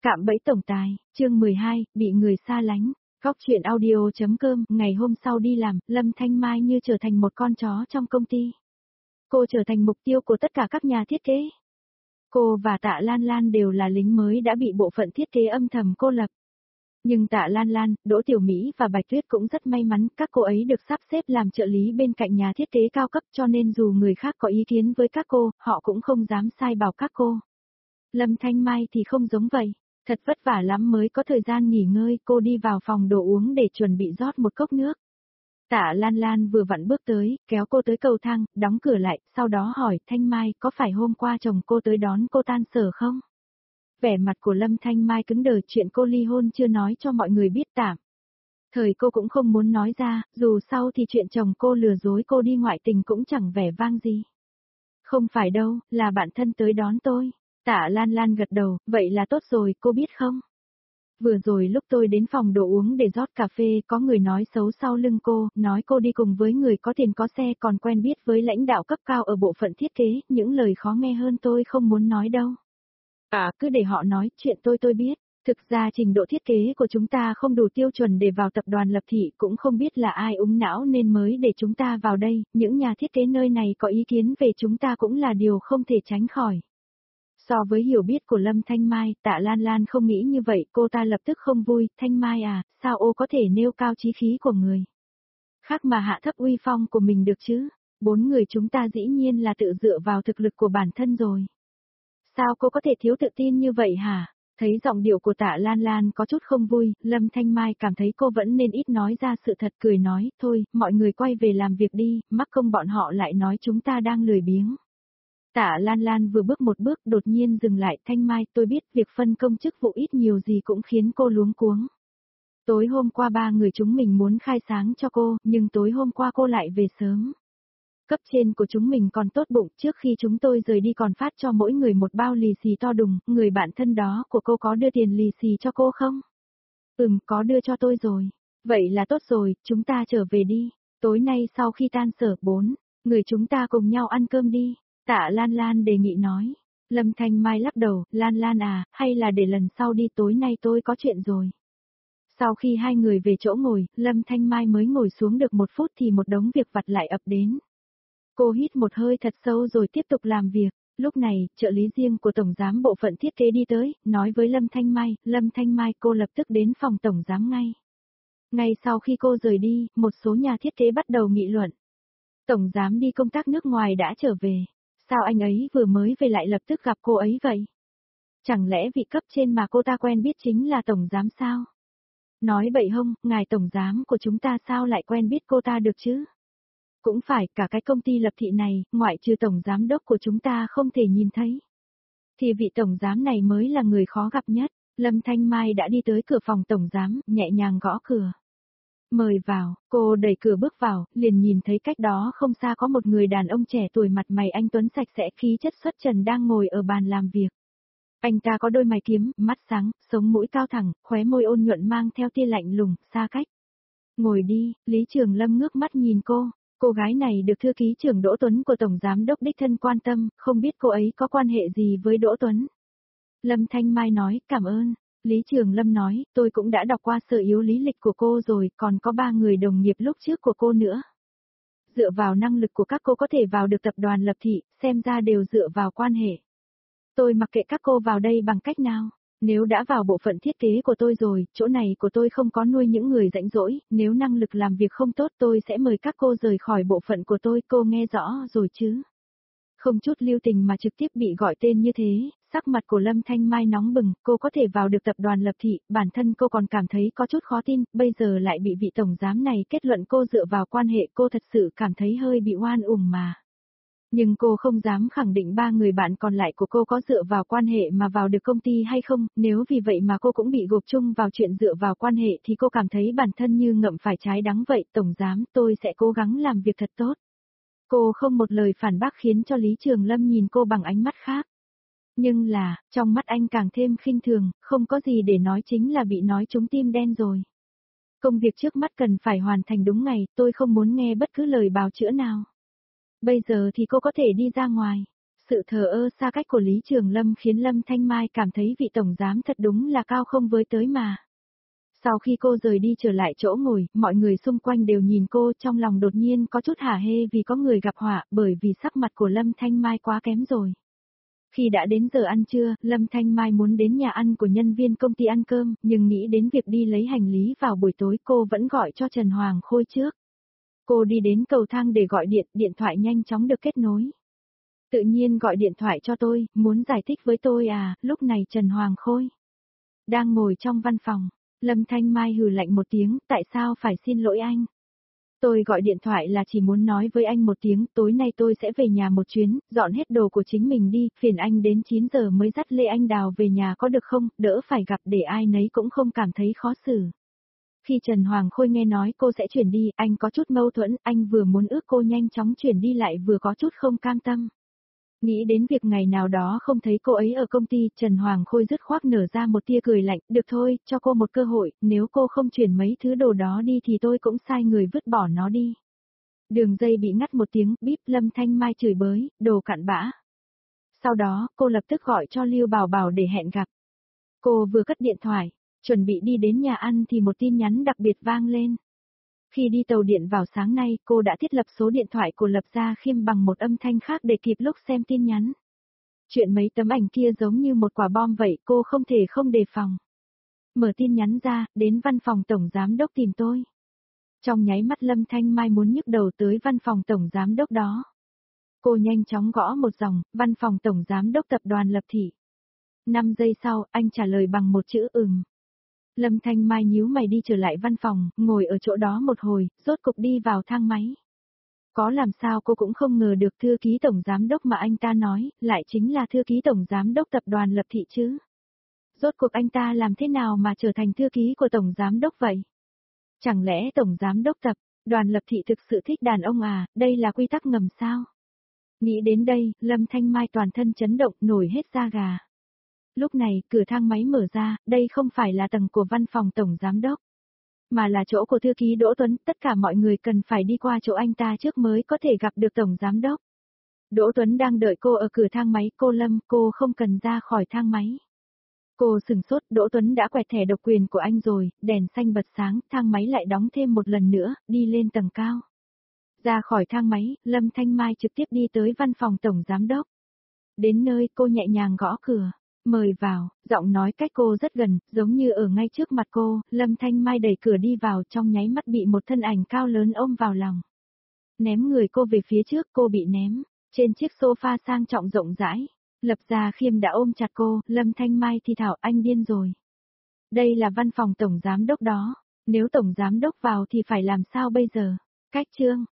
Cạm bẫy tổng tài, chương 12, bị người xa lánh. Góc truyện audio.com, ngày hôm sau đi làm, Lâm Thanh Mai như trở thành một con chó trong công ty. Cô trở thành mục tiêu của tất cả các nhà thiết kế. Cô và Tạ Lan Lan đều là lính mới đã bị bộ phận thiết kế âm thầm cô lập. Nhưng Tạ Lan Lan, Đỗ Tiểu Mỹ và Bạch Tuyết cũng rất may mắn, các cô ấy được sắp xếp làm trợ lý bên cạnh nhà thiết kế cao cấp, cho nên dù người khác có ý kiến với các cô, họ cũng không dám sai bảo các cô. Lâm Thanh Mai thì không giống vậy. Thật vất vả lắm mới có thời gian nghỉ ngơi, cô đi vào phòng đồ uống để chuẩn bị rót một cốc nước. Tạ Lan Lan vừa vặn bước tới, kéo cô tới cầu thang, đóng cửa lại, sau đó hỏi, Thanh Mai, có phải hôm qua chồng cô tới đón cô tan sở không? Vẻ mặt của Lâm Thanh Mai cứng đờ, chuyện cô ly hôn chưa nói cho mọi người biết tạm. Thời cô cũng không muốn nói ra, dù sau thì chuyện chồng cô lừa dối cô đi ngoại tình cũng chẳng vẻ vang gì. Không phải đâu, là bạn thân tới đón tôi. Tạ Lan Lan gật đầu, vậy là tốt rồi, cô biết không? Vừa rồi lúc tôi đến phòng đồ uống để rót cà phê, có người nói xấu sau lưng cô, nói cô đi cùng với người có tiền có xe, còn quen biết với lãnh đạo cấp cao ở bộ phận thiết kế, những lời khó nghe hơn tôi không muốn nói đâu. Cứ để họ nói, chuyện tôi biết. Thực ra trình độ thiết kế của chúng ta không đủ tiêu chuẩn để vào tập đoàn Lập Thị, cũng không biết là ai úng não nên mới để chúng ta vào đây, những nhà thiết kế nơi này có ý kiến về chúng ta cũng là điều không thể tránh khỏi. So với hiểu biết của Lâm Thanh Mai, Tạ Lan Lan không nghĩ như vậy, cô ta lập tức không vui, Thanh Mai à, sao ô có thể nêu cao chí khí của người? Khác mà hạ thấp uy phong của mình được chứ, 4 người chúng ta dĩ nhiên là tự dựa vào thực lực của bản thân rồi. Sao cô có thể thiếu tự tin như vậy hả? Thấy giọng điệu của Tạ Lan Lan có chút không vui, Lâm Thanh Mai cảm thấy cô vẫn nên ít nói ra sự thật, cười nói, thôi, mọi người quay về làm việc đi, mắc công bọn họ lại nói chúng ta đang lười biếng. Tạ Lan Lan vừa bước một bước đột nhiên dừng lại, Thanh Mai, tôi biết việc phân công chức vụ ít nhiều gì cũng khiến cô luống cuống. Tối hôm qua 3 người chúng mình muốn khai sáng cho cô, nhưng tối hôm qua cô lại về sớm. Cấp trên của chúng mình còn tốt bụng, trước khi chúng tôi rời đi còn phát cho mỗi người một bao lì xì to đùng, người bạn thân đó của cô có đưa tiền lì xì cho cô không? Có đưa cho tôi rồi. Vậy là tốt rồi, chúng ta trở về đi. Tối nay sau khi tan sở 4 người chúng ta cùng nhau ăn cơm đi. Tạ Lan Lan đề nghị nói. Lâm Thanh Mai lắc đầu, Lan Lan à, hay là để lần sau đi, tối nay tôi có chuyện rồi. Sau khi hai người về chỗ ngồi, Lâm Thanh Mai mới ngồi xuống được 1 phút thì một đống việc vặt lại ập đến. Cô hít một hơi thật sâu rồi tiếp tục làm việc. Lúc này, trợ lý riêng của Tổng giám bộ phận thiết kế đi tới, nói với Lâm Thanh Mai cô lập tức đến phòng Tổng giám ngay. Ngay sau khi cô rời đi, một số nhà thiết kế bắt đầu nghị luận. Tổng giám đi công tác nước ngoài đã trở về. Sao anh ấy vừa mới về lại lập tức gặp cô ấy vậy? Chẳng lẽ vị cấp trên mà cô ta quen biết chính là Tổng giám sao? Nói bậy hông, ngài Tổng giám của chúng ta sao lại quen biết cô ta được chứ? Cũng phải, cả cái công ty Lập Thị này, ngoại trừ Tổng giám đốc của chúng ta không thể nhìn thấy. Thì vị Tổng giám này mới là người khó gặp nhất. Lâm Thanh Mai đã đi tới cửa phòng Tổng giám, nhẹ nhàng gõ cửa. Mời vào, cô đẩy cửa bước vào, liền nhìn thấy cách đó không xa có một người đàn ông trẻ tuổi mặt mày anh tuấn sạch sẽ khí chất xuất trần đang ngồi ở bàn làm việc. Anh ta có đôi mày kiếm, mắt sáng, sống mũi cao thẳng, khóe môi ôn nhuận mang theo tia lạnh lùng, xa cách. Ngồi đi, Lý Trường Lâm ngước mắt nhìn cô gái này được thư ký trưởng Đỗ Tuấn của Tổng Giám đốc đích thân quan tâm, không biết cô ấy có quan hệ gì với Đỗ Tuấn. Lâm Thanh Mai nói, cảm ơn. Lý Trường Lâm nói, tôi cũng đã đọc qua sở yếu lý lịch của cô rồi, còn có 3 người đồng nghiệp lúc trước của cô nữa. Dựa vào năng lực của các cô có thể vào được tập đoàn Lập Thị, xem ra đều dựa vào quan hệ. Tôi mặc kệ các cô vào đây bằng cách nào. Nếu đã vào bộ phận thiết kế của tôi rồi, chỗ này của tôi không có nuôi những người rãnh rỗi, nếu năng lực làm việc không tốt tôi sẽ mời các cô rời khỏi bộ phận của tôi, cô nghe rõ rồi chứ. Không chút lưu tình mà trực tiếp bị gọi tên như thế, sắc mặt của Lâm Thanh Mai nóng bừng, cô có thể vào được tập đoàn Lập Thị, bản thân cô còn cảm thấy có chút khó tin, bây giờ lại bị vị tổng giám này kết luận cô dựa vào quan hệ, cô thật sự cảm thấy hơi bị oan uổng mà. Nhưng cô không dám khẳng định 3 người bạn còn lại của cô có dựa vào quan hệ mà vào được công ty hay không, nếu vì vậy mà cô cũng bị gộp chung vào chuyện dựa vào quan hệ thì cô cảm thấy bản thân như ngậm phải trái đắng vậy. Tổng giám, tôi sẽ cố gắng làm việc thật tốt. Cô không một lời phản bác khiến cho Lý Trường Lâm nhìn cô bằng ánh mắt khác. Nhưng là, trong mắt anh càng thêm khinh thường, không có gì để nói, chính là bị nói trúng tim đen rồi. Công việc trước mắt cần phải hoàn thành đúng ngày, tôi không muốn nghe bất cứ lời bào chữa nào. Bây giờ thì cô có thể đi ra ngoài. Sự thờ ơ xa cách của Lý Trường Lâm khiến Lâm Thanh Mai cảm thấy vị tổng giám thật đúng là cao không với tới mà. Sau khi cô rời đi trở lại chỗ ngồi, mọi người xung quanh đều nhìn cô, trong lòng đột nhiên có chút hả hê vì có người gặp họa, bởi vì sắc mặt của Lâm Thanh Mai quá kém rồi. Khi đã đến giờ ăn trưa, Lâm Thanh Mai muốn đến nhà ăn của nhân viên công ty ăn cơm, nhưng nghĩ đến việc đi lấy hành lý vào buổi tối cô vẫn gọi cho Trần Hoàng Khôi trước. Cô đi đến cầu thang để gọi điện, điện thoại nhanh chóng được kết nối. Tự nhiên gọi điện thoại cho tôi, muốn giải thích với tôi à, lúc này Trần Hoàng Khôi đang ngồi trong văn phòng. Lâm Thanh Mai hừ lạnh một tiếng, tại sao phải xin lỗi anh? Tôi gọi điện thoại là chỉ muốn nói với anh một tiếng, tối nay tôi sẽ về nhà một chuyến, dọn hết đồ của chính mình đi, phiền anh đến 9 giờ mới dắt Lê Anh Đào về nhà có được không, đỡ phải gặp để ai nấy cũng không cảm thấy khó xử. Khi Trần Hoàng Khôi nghe nói cô sẽ chuyển đi, anh có chút mâu thuẫn, anh vừa muốn ước cô nhanh chóng chuyển đi lại vừa có chút không cam tâm. Nghĩ đến việc ngày nào đó không thấy cô ấy ở công ty, Trần Hoàng Khôi dứt khoát nở ra một tia cười lạnh, được thôi, cho cô một cơ hội, nếu cô không chuyển mấy thứ đồ đó đi thì tôi cũng sai người vứt bỏ nó đi. Đường dây bị ngắt một tiếng, bíp. Lâm Thanh Mai chửi bới, đồ cặn bã. Sau đó, cô lập tức gọi cho Lưu Bảo Bảo để hẹn gặp. Cô vừa cất điện thoại, chuẩn bị đi đến nhà ăn thì một tin nhắn đặc biệt vang lên. Khi đi tàu điện vào sáng nay, cô đã thiết lập số điện thoại của Lập Gia Khiêm bằng một âm thanh khác để kịp lúc xem tin nhắn. Chuyện mấy tấm ảnh kia giống như một quả bom vậy, cô không thể không đề phòng. Mở tin nhắn ra, đến văn phòng tổng giám đốc tìm tôi. Trong nháy mắt Lâm Thanh Mai muốn nhức đầu tới văn phòng tổng giám đốc đó. Cô nhanh chóng gõ một dòng, văn phòng tổng giám đốc tập đoàn Lập Thị. 5 giây sau, anh trả lời bằng một chữ Lâm Thanh Mai nhíu mày đi trở lại văn phòng, ngồi ở chỗ đó một hồi, rốt cục đi vào thang máy. Có làm sao cô cũng không ngờ được thư ký tổng giám đốc mà anh ta nói, lại chính là thư ký tổng giám đốc tập đoàn Lập Thị chứ. Rốt cuộc anh ta làm thế nào mà trở thành thư ký của tổng giám đốc vậy? Chẳng lẽ tổng giám đốc tập đoàn Lập Thị thực sự thích đàn ông à, đây là quy tắc ngầm sao? Nghĩ đến đây, Lâm Thanh Mai toàn thân chấn động, nổi hết da gà. Lúc này, cửa thang máy mở ra, đây không phải là tầng của văn phòng tổng giám đốc, mà là chỗ của thư ký Đỗ Tuấn, tất cả mọi người cần phải đi qua chỗ anh ta trước mới có thể gặp được tổng giám đốc. Đỗ Tuấn đang đợi cô ở cửa thang máy, cô Lâm, cô không cần ra khỏi thang máy. Cô sừng sốt, Đỗ Tuấn đã quẹt thẻ độc quyền của anh rồi, đèn xanh bật sáng, thang máy lại đóng thêm một lần nữa, đi lên tầng cao. Ra khỏi thang máy, Lâm Thanh Mai trực tiếp đi tới văn phòng tổng giám đốc. Đến nơi, cô nhẹ nhàng gõ cửa. Mời vào, giọng nói cách cô rất gần, giống như ở ngay trước mặt cô, Lâm Thanh Mai đẩy cửa đi vào, trong nháy mắt bị một thân ảnh cao lớn ôm vào lòng. Ném người cô về phía trước, cô bị ném, trên chiếc sofa sang trọng rộng rãi. Lập Gia Khiêm đã ôm chặt cô, Lâm Thanh Mai thì thảo anh điên rồi. Đây là văn phòng tổng giám đốc đó, nếu tổng giám đốc vào thì phải làm sao bây giờ? Cách chương